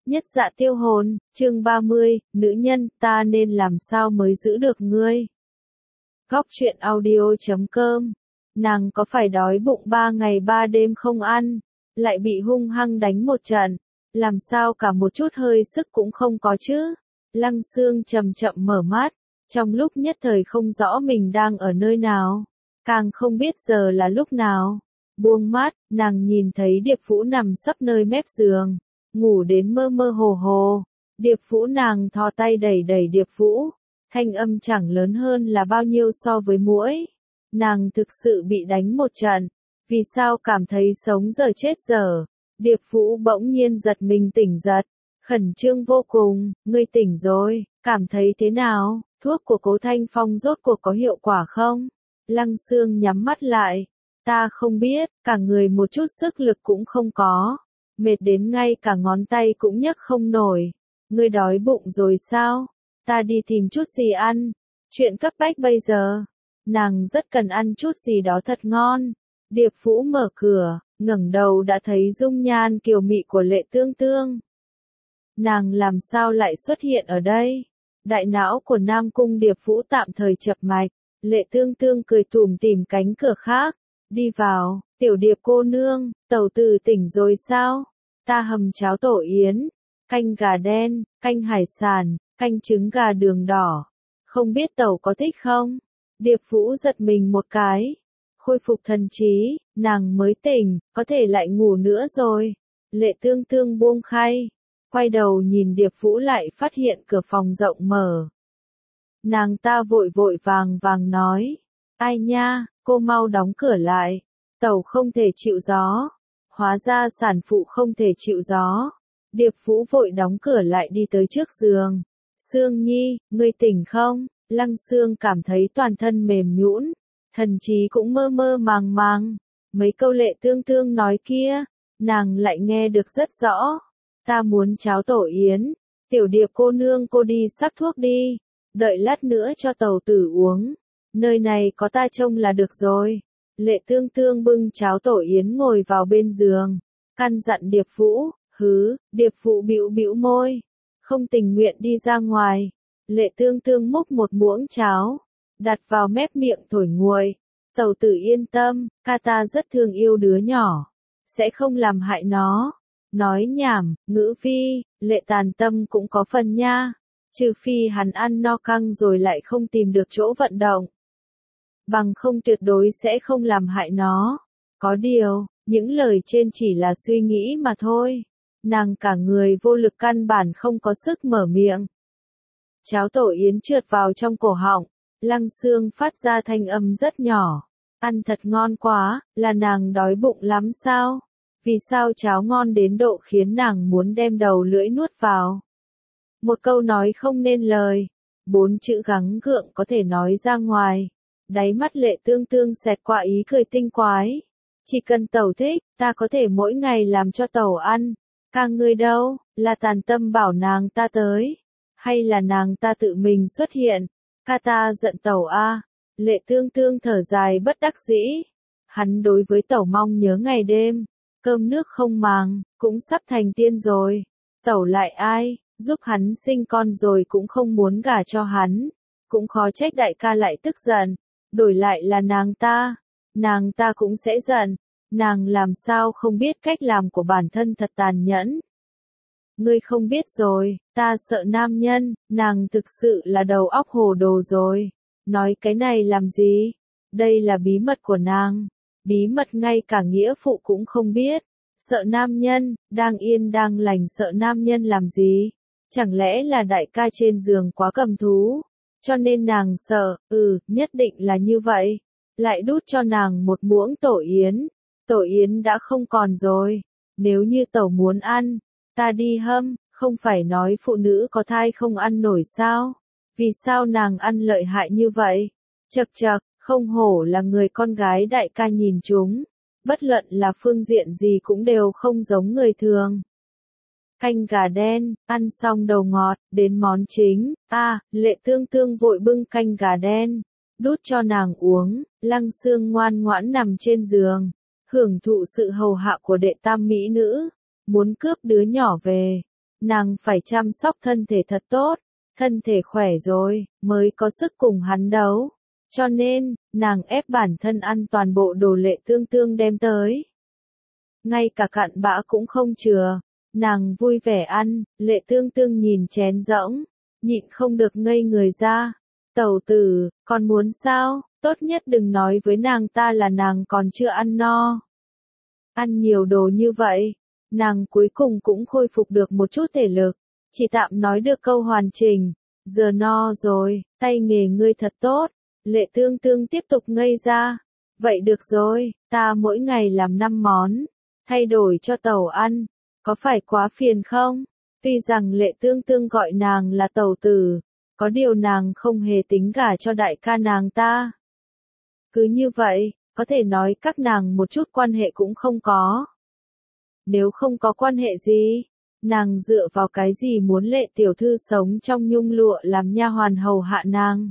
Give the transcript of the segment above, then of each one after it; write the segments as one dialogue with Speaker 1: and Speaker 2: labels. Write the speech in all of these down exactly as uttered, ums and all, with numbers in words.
Speaker 1: Nhất dạ tiêu hồn, chương ba mươi, nữ nhân, ta nên làm sao mới giữ được ngươi. Góc truyện audio chấm com. Nàng có phải đói bụng ba ngày ba đêm không ăn, lại bị hung hăng đánh một trận, làm sao cả một chút hơi sức cũng không có chứ. Lăng Xương chậm chậm mở mắt, trong lúc nhất thời không rõ mình đang ở nơi nào, càng không biết giờ là lúc nào. Buông mắt, nàng nhìn thấy Điệp Vũ nằm sấp nơi mép giường, ngủ đến mơ mơ hồ hồ. Điệp Vũ nàng thò tay đẩy đẩy Điệp Vũ, thanh âm chẳng lớn hơn là bao nhiêu so với muỗi. Nàng thực sự bị đánh một trận, vì sao cảm thấy sống giờ chết giờ. Điệp Vũ bỗng nhiên giật mình tỉnh giật, khẩn trương vô cùng, ngươi tỉnh rồi, cảm thấy thế nào, thuốc của Cố Thanh Phong rốt cuộc có hiệu quả không? Lăng Xương nhắm mắt lại, ta không biết, cả người một chút sức lực cũng không có, mệt đến ngay cả ngón tay cũng nhấc không nổi. Ngươi đói bụng rồi sao? Ta đi tìm chút gì ăn, chuyện cấp bách bây giờ. Nàng rất cần ăn chút gì đó thật ngon. Điệp Vũ mở cửa, ngẩng đầu đã thấy dung nhan kiều mị của Lệ Tương Tương. Nàng làm sao lại xuất hiện ở đây? Đại não của Nam Cung Điệp Vũ tạm thời chập mạch. Lệ Tương Tương cười tủm tỉm cánh cửa khác, đi vào. Tiểu Điệp cô nương, tẩu tử tỉnh rồi sao? Ta hầm cháo tổ yến, canh gà đen, canh hải sản, canh trứng gà đường đỏ. Không biết tẩu có thích không? Điệp Vũ giật mình một cái, khôi phục thần trí, nàng mới tỉnh, có thể lại ngủ nữa rồi. Lệ Tương Tương buông khay, quay đầu nhìn Điệp Vũ lại phát hiện cửa phòng rộng mở. Nàng ta vội vội vàng vàng nói, ai nha, cô mau đóng cửa lại, tẩu không thể chịu gió. Hóa ra sản phụ không thể chịu gió. Điệp Vũ vội đóng cửa lại đi tới trước giường. Sương Nhi, ngươi tỉnh không? Lăng Xương cảm thấy toàn thân mềm nhũn, thần trí cũng mơ mơ màng màng. Mấy câu Lệ Tương Tương nói kia, nàng lại nghe được rất rõ. Ta muốn cháo tổ yến, Tiểu Điệp cô nương cô đi sắc thuốc đi, đợi lát nữa cho tẩu tử uống. Nơi này có ta trông là được rồi. Lệ Tương Tương bưng cháo tổ yến ngồi vào bên giường, căn dặn Điệp Vũ. Hứ, Điệp Vũ bĩu bĩu môi, không tình nguyện đi ra ngoài. Lệ Tương Tương múc một muỗng cháo, đặt vào mép miệng thổi nguội. Tẩu tử yên tâm, ca ta rất thương yêu đứa nhỏ, sẽ không làm hại nó. Nói nhảm, Ngữ Phi, Lệ Tàn Tâm cũng có phần nha, trừ phi hắn ăn no căng rồi lại không tìm được chỗ vận động, bằng không tuyệt đối sẽ không làm hại nó. Có điều, những lời trên chỉ là suy nghĩ mà thôi. Nàng cả người vô lực căn bản không có sức mở miệng. Cháo tổ yến trượt vào trong cổ họng, Lăng Xương phát ra thanh âm rất nhỏ. Ăn thật ngon quá, là nàng đói bụng lắm sao? Vì sao cháo ngon đến độ khiến nàng muốn đem đầu lưỡi nuốt vào? Một câu nói không nên lời, bốn chữ gắng gượng có thể nói ra ngoài. Đáy mắt Lệ Tương Tương xẹt qua ý cười tinh quái. Chỉ cần tẩu thích, ta có thể mỗi ngày làm cho tẩu ăn. Ca ngươi đâu, là Tàn Tâm bảo nàng ta tới, hay là nàng ta tự mình xuất hiện? Ca ta giận tẩu a. Lệ Tương Tương thở dài bất đắc dĩ. Hắn đối với tẩu mong nhớ ngày đêm, cơm nước không màng, cũng sắp thành tiên rồi. Tẩu lại ai, giúp hắn sinh con rồi cũng không muốn gả cho hắn. Cũng khó trách đại ca lại tức giận. Đổi lại là nàng ta, nàng ta cũng sẽ giận. Nàng làm sao không biết cách làm của bản thân thật tàn nhẫn. Ngươi không biết rồi, ta sợ nam nhân, nàng thực sự là đầu óc hồ đồ rồi. Nói cái này làm gì? Đây là bí mật của nàng. Bí mật ngay cả nghĩa phụ cũng không biết. Sợ nam nhân, đang yên đang lành sợ nam nhân làm gì? Chẳng lẽ là đại ca trên giường quá cầm thú? Cho nên nàng sợ, ừ, nhất định là như vậy. Lại đút cho nàng một muỗng tổ yến. Tổ yến đã không còn rồi. Nếu như tẩu muốn ăn, ta đi hâm, không phải nói phụ nữ có thai không ăn nổi sao? Vì sao nàng ăn lợi hại như vậy? Chậc chậc, không hổ là người con gái đại ca nhìn chúng. Bất luận là phương diện gì cũng đều không giống người thường. Canh gà đen, ăn xong đầu ngọt, đến món chính. A, à, Lệ Tương Tương vội bưng canh gà đen, đút cho nàng uống. Lăng Xương ngoan ngoãn nằm trên giường, hưởng thụ sự hầu hạ của đệ tam mỹ nữ, muốn cướp đứa nhỏ về. nàng phải chăm sóc thân thể thật tốt, thân thể khỏe rồi, mới có sức cùng hắn đấu. Cho nên, nàng ép bản thân ăn toàn bộ đồ Lệ Tương Tương đem tới. Ngay cả cặn bã cũng không chừa, nàng vui vẻ ăn, Lệ Tương Tương nhìn chén rỗng, nhịn không được ngây người ra. Tẩu tử, còn muốn sao, tốt nhất đừng nói với nàng ta là nàng còn chưa ăn no. Ăn nhiều đồ như vậy, nàng cuối cùng cũng khôi phục được một chút thể lực, chỉ tạm nói được câu hoàn chỉnh, giờ no rồi, tay nghề ngươi thật tốt. Lệ Tương Tương tiếp tục ngây ra, vậy được rồi, ta mỗi ngày làm năm món, thay đổi cho tẩu ăn, có phải quá phiền không? Tuy rằng Lệ Tương Tương gọi nàng là tẩu tử, có điều nàng không hề tính gả cho đại ca nàng ta. Cứ như vậy, có thể nói các nàng một chút quan hệ cũng không có. Nếu không có quan hệ gì, nàng dựa vào cái gì muốn Lệ tiểu thư sống trong nhung lụa làm nha hoàn hầu hạ nàng?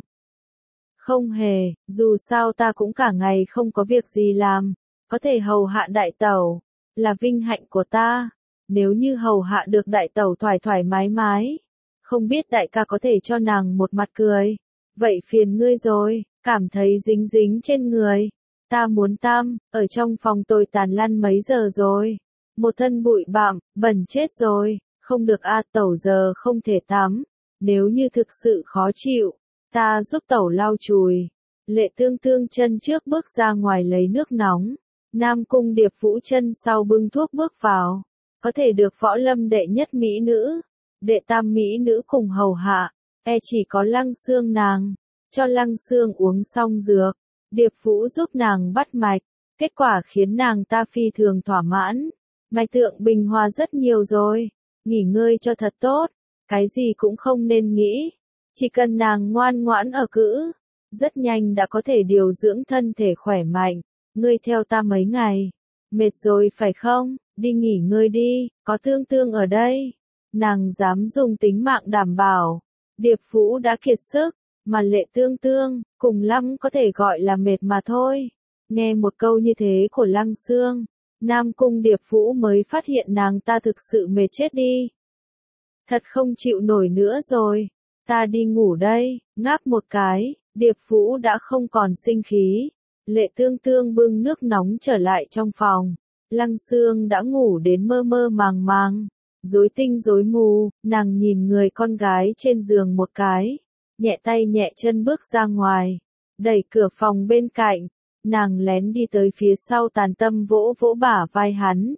Speaker 1: Không hề, dù sao ta cũng cả ngày không có việc gì làm, có thể hầu hạ đại tẩu, là vinh hạnh của ta. Nếu như hầu hạ được đại tẩu thoải thoải mái mái, không biết đại ca có thể cho nàng một mặt cười. Vậy phiền ngươi rồi, cảm thấy dính dính trên người. Ta muốn tắm, ở trong phòng tôi tàn lăn mấy giờ rồi. Một thân bụi bặm, bẩn chết rồi, không được a tẩu giờ không thể tắm. Nếu như thực sự khó chịu, ta giúp tẩu lau chùi. Lệ Tương Tương chân trước bước ra ngoài lấy nước nóng. Nam Cung Điệp Vũ chân sau bưng thuốc bước vào. Có thể được võ lâm đệ nhất mỹ nữ, đệ tam mỹ nữ cùng hầu hạ, e chỉ có Lăng Xương nàng. Cho Lăng Xương uống xong dược, Điệp Vũ giúp nàng bắt mạch, kết quả khiến nàng ta phi thường thỏa mãn. Mạch tượng bình hòa rất nhiều rồi, nghỉ ngơi cho thật tốt, cái gì cũng không nên nghĩ, chỉ cần nàng ngoan ngoãn ở cữ, rất nhanh đã có thể điều dưỡng thân thể khỏe mạnh. Ngươi theo ta mấy ngày, mệt rồi phải không, đi nghỉ ngơi đi, có Tương Tương ở đây. Nàng dám dùng tính mạng đảm bảo, Điệp Vũ đã kiệt sức, mà Lệ Tương Tương, cùng lắm có thể gọi là mệt mà thôi. Nghe một câu như thế của Lăng Xương, Nam Cung Điệp Vũ mới phát hiện nàng ta thực sự mệt chết đi. Thật không chịu nổi nữa rồi, ta đi ngủ đây, ngáp một cái, Điệp Vũ đã không còn sinh khí. Lệ Tương Tương bưng nước nóng trở lại trong phòng, Lăng Xương đã ngủ đến mơ mơ màng màng, rối tinh rối mù, nàng nhìn người con gái trên giường một cái, nhẹ tay nhẹ chân bước ra ngoài, đẩy cửa phòng bên cạnh, nàng lén đi tới phía sau Tàn Tâm vỗ vỗ bả vai hắn.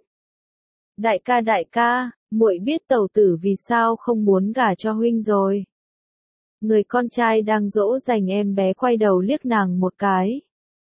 Speaker 1: Đại ca đại ca, muội biết tẩu tử vì sao không muốn gả cho huynh rồi. Người con trai đang dỗ dành em bé quay đầu liếc nàng một cái.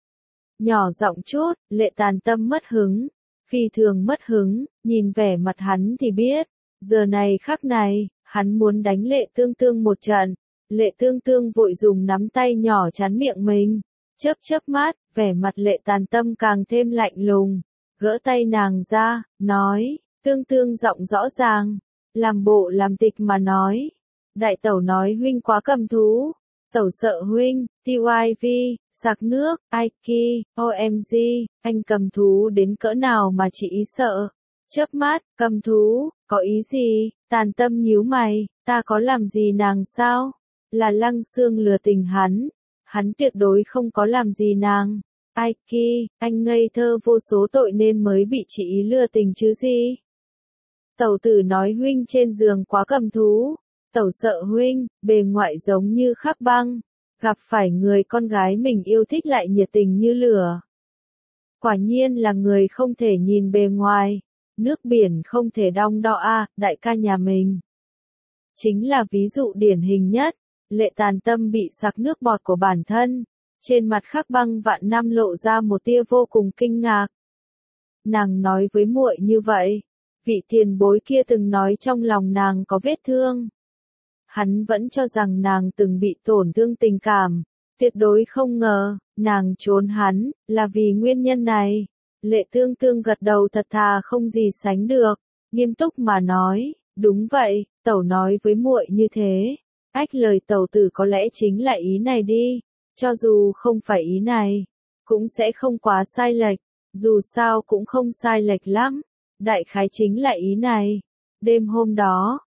Speaker 1: Nhỏ giọng chút, Lệ Tàn Tâm mất hứng, phi thường mất hứng, nhìn vẻ mặt hắn thì biết, giờ này khắc này, hắn muốn đánh Lệ Tương Tương một trận. Lệ Tương Tương vội dùng nắm tay nhỏ chắn miệng mình, chớp chớp mắt, vẻ mặt Lệ Tàn Tâm càng thêm lạnh lùng, gỡ tay nàng ra, nói, Tương Tương giọng rõ ràng, làm bộ làm tịch mà nói, đại tẩu nói huynh quá cầm thú, tẩu sợ huynh, tê i vê, sạc nước, Aiki, o em giê, anh cầm thú đến cỡ nào mà chị ý sợ. Chớp mắt, cầm thú, có ý gì? Tàn Tâm nhíu mày, ta có làm gì nàng sao? Là Lăng Xương lừa tình hắn, hắn tuyệt đối không có làm gì nàng. Aiki, anh ngây thơ vô số tội nên mới bị chị ý lừa tình chứ gì? Tẩu tử nói huynh trên giường quá cầm thú, tẩu sợ huynh, bề ngoại giống như khắc băng, gặp phải người con gái mình yêu thích lại nhiệt tình như lửa. Quả nhiên là người không thể nhìn bề ngoài, nước biển không thể đong đo a, đại ca nhà mình. Chính là ví dụ điển hình nhất, Lệ Tàn Tâm bị sặc nước bọt của bản thân, trên mặt khắc băng vạn năm lộ ra một tia vô cùng kinh ngạc. Nàng nói với muội như vậy, vị tiền bối kia từng nói trong lòng nàng có vết thương. Hắn vẫn cho rằng nàng từng bị tổn thương tình cảm, tuyệt đối không ngờ, nàng trốn hắn, là vì nguyên nhân này. Lệ Tương Tương gật đầu thật thà không gì sánh được, nghiêm túc mà nói, đúng vậy, tẩu nói với muội như thế. Ách lời tẩu tử có lẽ chính là ý này đi, cho dù không phải ý này, cũng sẽ không quá sai lệch, dù sao cũng không sai lệch lắm, đại khái chính là ý này. Đêm hôm đó,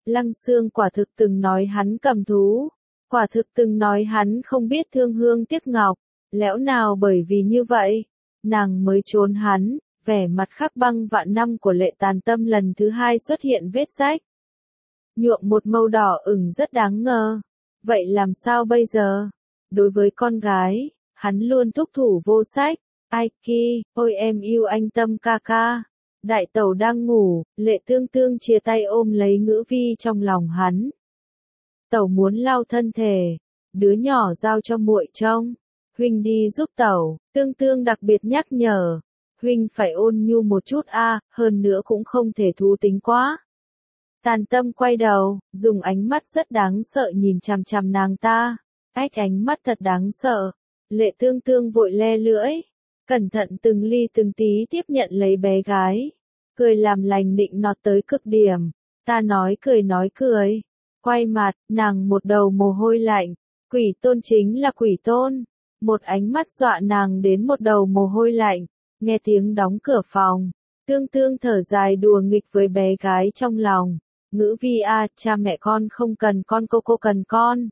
Speaker 1: Lăng Xương quả thực từng nói hắn cầm thú, quả thực từng nói hắn không biết thương hương tiếc ngọc, lẽ nào bởi vì như vậy, nàng mới trốn hắn, vẻ mặt khắc băng vạn năm của Lệ Tàn Tâm lần thứ hai xuất hiện vết rách. Nhuộm một màu đỏ ửng rất đáng ngờ. Vậy làm sao bây giờ? Đối với con gái, hắn luôn thúc thủ vô sách. Ai ki, ôi em yêu anh Tâm ca ca. Đại tẩu đang ngủ, Lệ Tương Tương chia tay ôm lấy Ngữ Vi trong lòng hắn. Tẩu muốn lau thân thể, đứa nhỏ giao cho muội trông. Huynh đi giúp tẩu, Tương Tương đặc biệt nhắc nhở. Huynh phải ôn nhu một chút a, hơn nữa cũng không thể thú tính quá. Tàn Tâm quay đầu, dùng ánh mắt rất đáng sợ nhìn chằm chằm nàng ta. Ách ánh mắt thật đáng sợ. Lệ Tương Tương vội le lưỡi, cẩn thận từng ly từng tí tiếp nhận lấy bé gái. Cười làm lành nịnh nọt tới cực điểm. Ta nói cười nói cười. Quay mặt, nàng một đầu mồ hôi lạnh. Quỷ tôn chính là quỷ tôn. Một ánh mắt dọa nàng đến một đầu mồ hôi lạnh. Nghe tiếng đóng cửa phòng. Tương Tương thở dài đùa nghịch với bé gái trong lòng. Ngữ Vi a, cha mẹ con không cần con, cô cô cần con.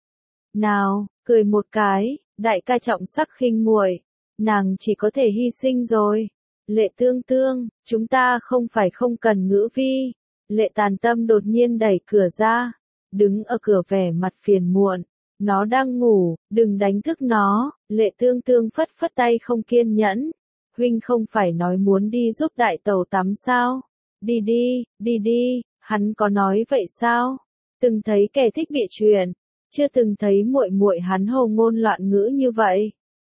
Speaker 1: Nào, cười một cái, đại ca trọng sắc khinh muội, nàng chỉ có thể hy sinh rồi. Lệ Tương Tương, chúng ta không phải không cần Ngữ Vi. Lệ Tàn Tâm đột nhiên đẩy cửa ra, đứng ở cửa vẻ mặt phiền muộn. Nó đang ngủ, đừng đánh thức nó. Lệ Tương Tương phất phất tay không kiên nhẫn. Huynh không phải nói muốn đi giúp đại tẩu tắm sao? Đi đi, đi đi, hắn có nói vậy sao? Từng thấy kẻ thích bịa chuyện, chưa từng thấy muội muội hắn hồ ngôn loạn ngữ như vậy.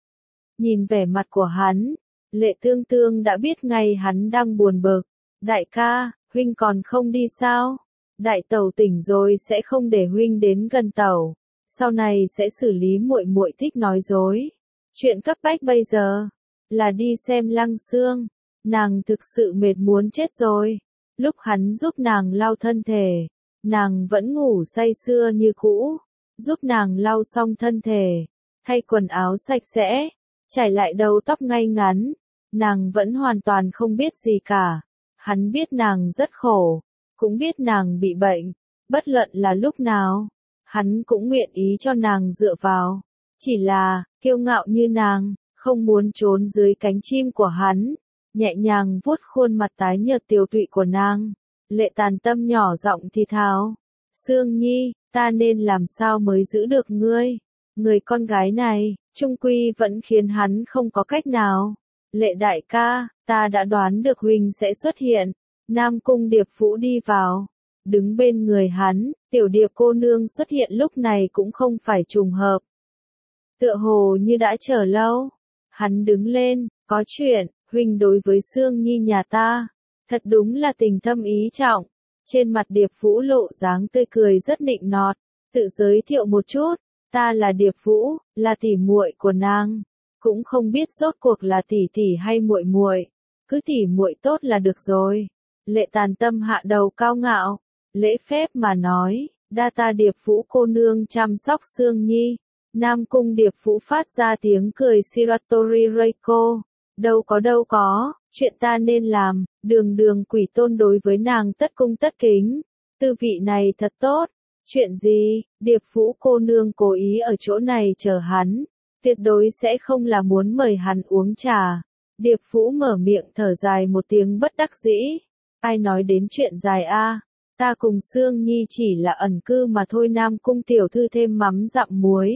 Speaker 1: Nhìn vẻ mặt của hắn, Lệ Tương Tương đã biết ngay hắn đang buồn bực. Đại ca, huynh còn không đi sao? Đại tẩu tỉnh rồi sẽ không để huynh đến gần tẩu. Sau này sẽ xử lý muội muội thích nói dối. Chuyện cấp bách bây giờ là đi xem Lăng Xương. Nàng thực sự mệt muốn chết rồi. Lúc hắn giúp nàng lau thân thể, nàng vẫn ngủ say sưa như cũ. Giúp nàng lau xong thân thể, thay quần áo sạch sẽ, trải lại đầu tóc ngay ngắn, nàng vẫn hoàn toàn không biết gì cả. Hắn biết nàng rất khổ, cũng biết nàng bị bệnh, bất luận là lúc nào, hắn cũng nguyện ý cho nàng dựa vào. Chỉ là, kiêu ngạo như nàng, không muốn trốn dưới cánh chim của hắn, nhẹ nhàng vuốt khuôn mặt tái nhợt tiều tụy của nàng. Lệ Tàn Tâm nhỏ giọng thì thào, Sương Nhi, ta nên làm sao mới giữ được ngươi? Người con gái này, trung quy vẫn khiến hắn không có cách nào. Lệ đại ca, ta đã đoán được huynh sẽ xuất hiện. Nam Cung Điệp Vũ đi vào, đứng bên người hắn, Tiểu Điệp cô nương xuất hiện lúc này cũng không phải trùng hợp. Tựa hồ như đã chờ lâu. Hắn đứng lên, có chuyện, huynh đối với Sương Nhi nhà ta, thật đúng là tình thâm ý trọng. Trên mặt Điệp Vũ lộ dáng tươi cười rất nịnh nọt, tự giới thiệu một chút, ta là Điệp Vũ, là tỷ muội của nàng, cũng không biết rốt cuộc là tỷ tỷ hay muội muội, cứ tỷ muội tốt là được rồi. Lệ Tàn Tâm hạ đầu cao ngạo, lễ phép mà nói, đa ta Điệp Vũ cô nương chăm sóc Sương Nhi. Nam Cung Điệp Vũ phát ra tiếng cười Shiratori Reiko, đâu có đâu có, chuyện ta nên làm, đường đường quỷ tôn đối với nàng tất cung tất kính, tư vị này thật tốt. Chuyện gì? Điệp Vũ cô nương cố ý ở chỗ này chờ hắn, tuyệt đối sẽ không là muốn mời hắn uống trà. Điệp Vũ mở miệng thở dài một tiếng bất đắc dĩ, ai nói đến chuyện dài a? Ta cùng Sương Nhi chỉ là ẩn cư mà thôi. Nam Cung tiểu thư thêm mắm dặm muối,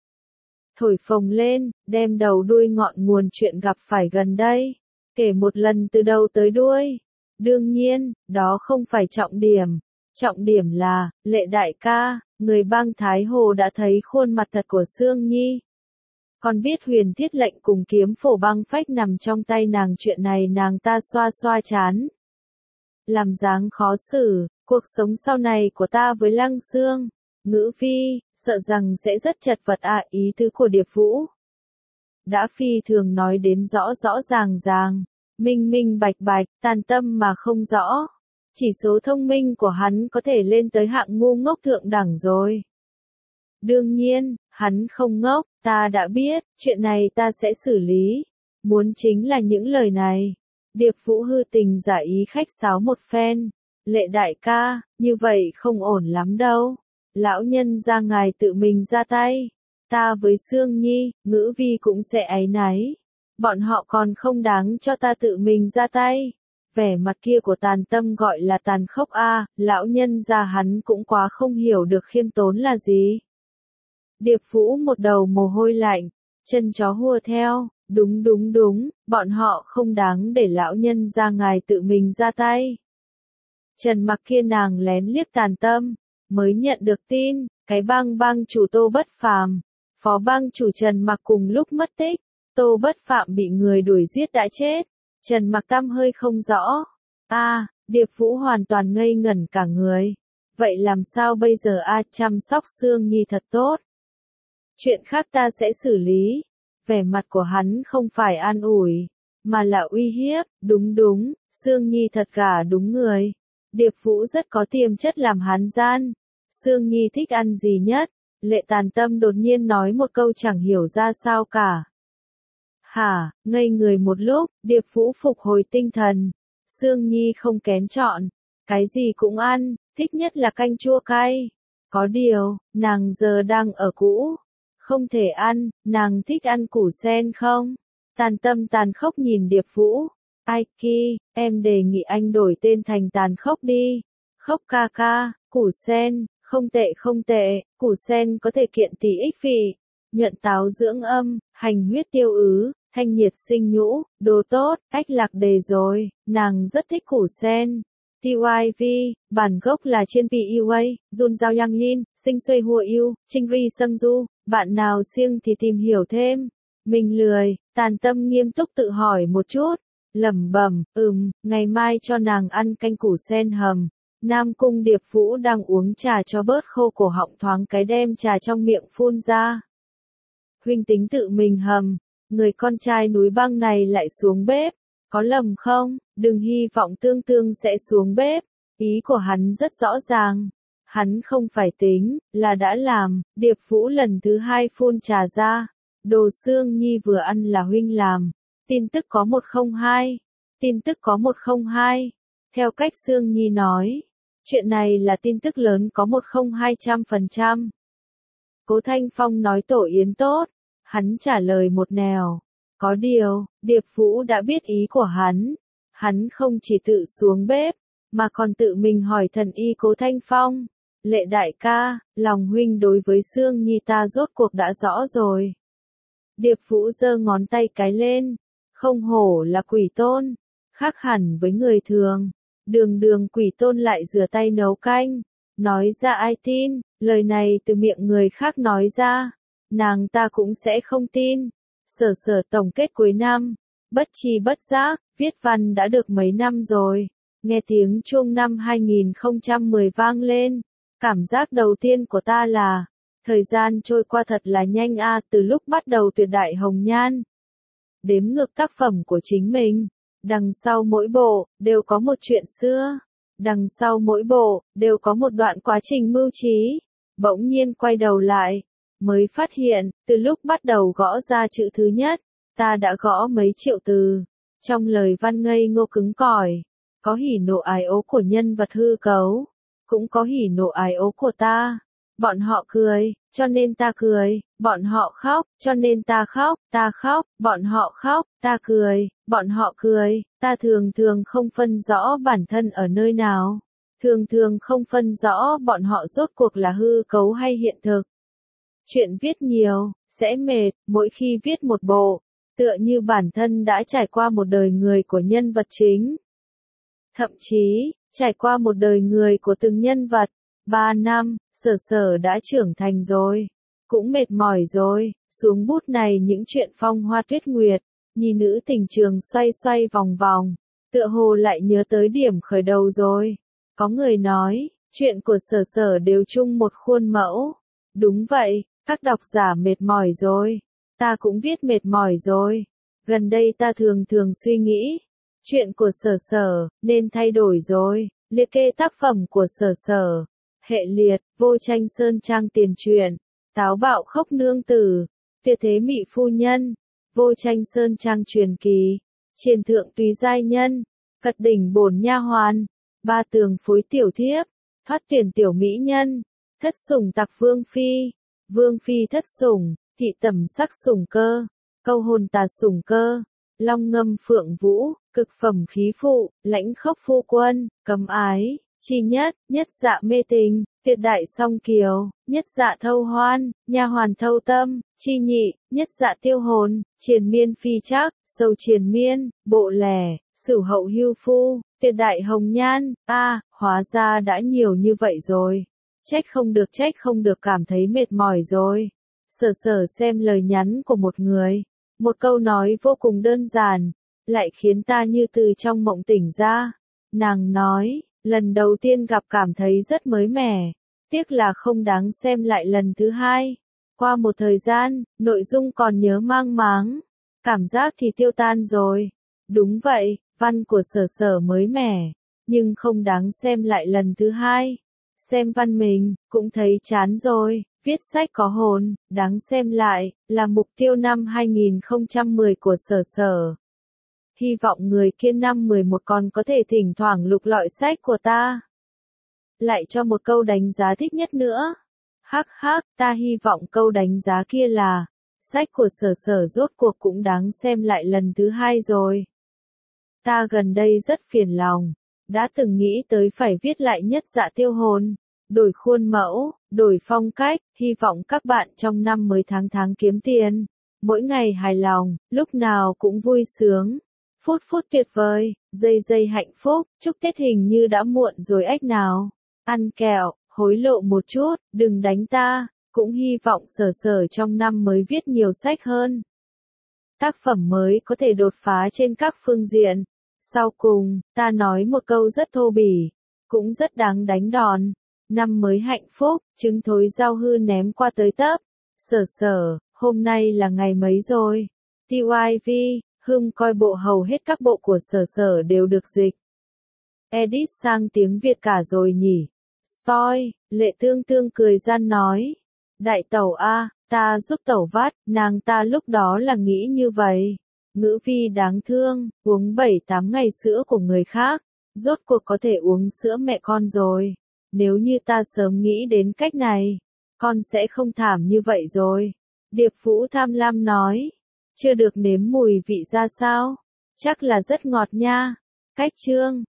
Speaker 1: thổi phồng lên, đem đầu đuôi ngọn nguồn chuyện gặp phải gần đây, kể một lần từ đầu tới đuôi. Đương nhiên, đó không phải trọng điểm. Trọng điểm là, Lệ đại ca, người bang Thái Hồ đã thấy khuôn mặt thật của Sương Nhi. Còn biết huyền thiết lệnh cùng kiếm phổ băng phách nằm trong tay nàng, chuyện này nàng ta xoa xoa chán. Làm dáng khó xử, cuộc sống sau này của ta với Lăng Xương, Ngữ Vi, sợ rằng sẽ rất chật vật à. Ý tứ của Điệp Vũ đã phi thường nói đến rõ rõ ràng ràng, minh minh bạch bạch, Tàn Tâm mà không rõ. Chỉ số thông minh của hắn có thể lên tới hạng ngu ngốc thượng đẳng rồi. Đương nhiên, hắn không ngốc, ta đã biết, chuyện này ta sẽ xử lý. Muốn chính là những lời này. Điệp Vũ hư tình giả ý khách sáo một phen, Lệ đại ca, như vậy không ổn lắm đâu. Lão nhân gia ngài tự mình ra tay. Ta với Sương Nhi, Ngữ Vi cũng sẽ áy náy. Bọn họ còn không đáng cho ta tự mình ra tay. Vẻ mặt kia của Tàn Tâm gọi là tàn khốc a, lão nhân gia hắn cũng quá không hiểu được khiêm tốn là gì. Điệp Vũ một đầu mồ hôi lạnh, chân chó hùa theo, đúng đúng đúng, bọn họ không đáng để lão nhân gia ngài tự mình ra tay. Trần Mặc kia nàng lén liếc Tàn Tâm, mới nhận được tin, cái bang bang chủ Tô Bất Phàm, phó bang chủ Trần Mặc cùng lúc mất tích, Tô Bất Phạm bị người đuổi giết đã chết, Trần Mặc tăm hơi không rõ. A, à, Điệp Vũ hoàn toàn ngây ngẩn cả người. Vậy làm sao bây giờ a, à, chăm sóc Sương Nhi thật tốt. Chuyện khác ta sẽ xử lý. Vẻ mặt của hắn không phải an ủi, mà là uy hiếp, đúng đúng, Sương Nhi thật gả đúng người. Điệp Vũ rất có tiềm chất làm hán gian. Sương Nhi thích ăn gì nhất? Lệ Tàn Tâm đột nhiên nói một câu chẳng hiểu ra sao cả. Hả, ngây người một lúc, Điệp Vũ phục hồi tinh thần. Sương Nhi không kén chọn, cái gì cũng ăn, thích nhất là canh chua cay. Có điều, nàng giờ đang ở cũ, không thể ăn, nàng thích ăn củ sen không? Tàn Tâm tàn khốc nhìn Điệp Vũ. Ai ki, em đề nghị anh đổi tên thành Tàn Khốc đi. Khốc ca ca, củ sen, không tệ không tệ, củ sen có thể kiện tỷ ích phì, nhuận táo dưỡng âm, hành huyết tiêu ứ, thanh nhiệt sinh nhũ, đồ tốt, ách lạc đề rồi, nàng rất thích củ sen. tê i vê, bản gốc là trên pê u a, Jun Giao Yang Yin, Sinh Xuê Hùa Yêu, Trinh Ri Sâng Du, bạn nào siêng thì tìm hiểu thêm. Mình lười, Tàn Tâm nghiêm túc tự hỏi một chút, lẩm bẩm, ừm, ngày mai cho nàng ăn canh củ sen hầm. Nam Cung Điệp Vũ đang uống trà cho bớt khô cổ họng thoáng cái đem trà trong miệng phun ra. Huynh tính tự mình hầm, người con trai núi băng này lại xuống bếp, có lầm không? Đừng hy vọng Tương Tương sẽ xuống bếp. Ý của hắn rất rõ ràng. Hắn không phải tính, là đã làm. Điệp Vũ lần thứ hai phun trà ra. Đồ Sương Nhi vừa ăn là huynh làm. Tin tức có một không hai. Tin tức có một không hai. Theo cách Sương Nhi nói, chuyện này là tin tức lớn có một không hai trăm phần trăm. Cố Thanh Phong nói tổ yến tốt. Hắn trả lời một nẻo. Có điều, Điệp Vũ đã biết ý của hắn. Hắn không chỉ tự xuống bếp, mà còn tự mình hỏi thần y Cố Thanh Phong. Lệ đại ca, lòng huynh đối với Sương Nhi ta rốt cuộc đã rõ rồi. Điệp Vũ giơ ngón tay cái lên. Không hổ là quỷ tôn. Khác hẳn với người thường. Đường đường quỷ tôn lại rửa tay nấu canh. Nói ra ai tin, lời này từ miệng người khác nói ra. Nàng ta cũng sẽ không tin. Sở sở tổng kết cuối năm. Bất chi bất giác, viết văn đã được mấy năm rồi. Nghe tiếng chuông năm hai nghìn không trăm mười vang lên. Cảm giác đầu tiên của ta là, thời gian trôi qua thật là nhanh a, từ lúc bắt đầu Tuyệt Đại Hồng Nhan. Đếm ngược tác phẩm của chính mình. Đằng sau mỗi bộ, đều có một chuyện xưa. Đằng sau mỗi bộ, đều có một đoạn quá trình mưu trí. Bỗng nhiên quay đầu lại. Mới phát hiện, từ lúc bắt đầu gõ ra chữ thứ nhất, ta đã gõ mấy triệu từ. Trong lời văn ngây ngô cứng cỏi, có hỉ nộ ái ố của nhân vật hư cấu, cũng có hỉ nộ ái ố của ta. Bọn họ cười, cho nên ta cười, bọn họ khóc, cho nên ta khóc, ta khóc, bọn họ khóc, ta cười, bọn họ cười, ta thường thường không phân rõ bản thân ở nơi nào. Thường thường không phân rõ bọn họ rốt cuộc là hư cấu hay hiện thực. Chuyện viết nhiều, sẽ mệt, mỗi khi viết một bộ, tựa như bản thân đã trải qua một đời người của nhân vật chính. Thậm chí, trải qua một đời người của từng nhân vật. Ba năm, sở sở đã trưởng thành rồi. Cũng mệt mỏi rồi, xuống bút này những chuyện phong hoa tuyết nguyệt, nhi nữ tình trường xoay xoay vòng vòng, tựa hồ lại nhớ tới điểm khởi đầu rồi. Có người nói, chuyện của sở sở đều chung một khuôn mẫu. Đúng vậy. Các độc giả mệt mỏi rồi. Ta cũng viết mệt mỏi rồi. Gần đây ta thường thường suy nghĩ. Chuyện của sở sở, nên thay đổi rồi. Liệt kê tác phẩm của sở sở. Hệ liệt, vô tranh sơn trang tiền truyện. Táo bạo khốc nương tử. Tuyệt thế mị phu nhân. Vô tranh sơn trang truyền kỳ. Triền thượng tùy giai nhân. Cật đỉnh bổn nha hoàn. Ba tường phối tiểu thiếp, thoát tuyển tiểu mỹ nhân, thất sủng tặc vương phi, vương phi thất sủng, thị tẩm sắc sủng cơ, câu hồn tà sủng cơ, long ngâm phượng vũ, cực phẩm khí phụ, lãnh khốc phu quân, cấm ái, chi nhất, nhất dạ mê tình, tuyệt đại song kiều, nhất dạ thâu hoan, nha hoàn thâu tâm, chi nhị, nhất dạ tiêu hồn, triền miên phi trắc, sầu triền miên, bộ lẻ, sửu hậu hưu phu, tuyệt đại hồng nhan, a, hóa ra đã nhiều như vậy rồi. Trách không được trách không được cảm thấy mệt mỏi rồi. Sở sở xem lời nhắn của một người. Một câu nói vô cùng đơn giản, lại khiến ta như từ trong mộng tỉnh ra. Nàng nói, lần đầu tiên gặp cảm thấy rất mới mẻ, tiếc là không đáng xem lại lần thứ hai. Qua một thời gian, nội dung còn nhớ mang máng, cảm giác thì tiêu tan rồi. Đúng vậy, văn của sở sở mới mẻ, nhưng không đáng xem lại lần thứ hai. Xem văn mình, cũng thấy chán rồi, viết sách có hồn, đáng xem lại, là mục tiêu năm hai không một không của sở sở. Hy vọng người kia năm mười một còn có thể thỉnh thoảng lục lọi sách của ta. Lại cho một câu đánh giá thích nhất nữa. Hắc hắc, ta hy vọng câu đánh giá kia là, sách của sở sở rốt cuộc cũng đáng xem lại lần thứ hai rồi. Ta gần đây rất phiền lòng, đã từng nghĩ tới phải viết lại nhất dạ tiêu hồn, đổi khuôn mẫu, đổi phong cách, hy vọng các bạn trong năm mới tháng tháng kiếm tiền, mỗi ngày hài lòng, lúc nào cũng vui sướng, phút phút tuyệt vời, giây giây hạnh phúc, chúc Tết hình như đã muộn rồi ếch nào, ăn kẹo, hối lộ một chút, đừng đánh ta, cũng hy vọng sở sở trong năm mới viết nhiều sách hơn. Tác phẩm mới có thể đột phá trên các phương diện. Sau cùng, ta nói một câu rất thô bỉ, cũng rất đáng đánh đòn. Năm mới hạnh phúc, trứng thối rau hư ném qua tới tấp. Sở sở, hôm nay là ngày mấy rồi? tê i vê, Hưng coi bộ hầu hết các bộ của sở sở đều được dịch. Edit sang tiếng Việt cả rồi nhỉ? Spoil, Lệ Tương Tương cười gian nói. Đại tẩu a, ta giúp tẩu vắt, nàng ta lúc đó là nghĩ như vậy. Ngữ vi đáng thương, uống bảy tám ngày sữa của người khác, rốt cuộc có thể uống sữa mẹ con rồi. Nếu như ta sớm nghĩ đến cách này, con sẽ không thảm như vậy rồi. Điệp Vũ tham lam nói, chưa được nếm mùi vị ra sao? Chắc là rất ngọt nha. Cách chương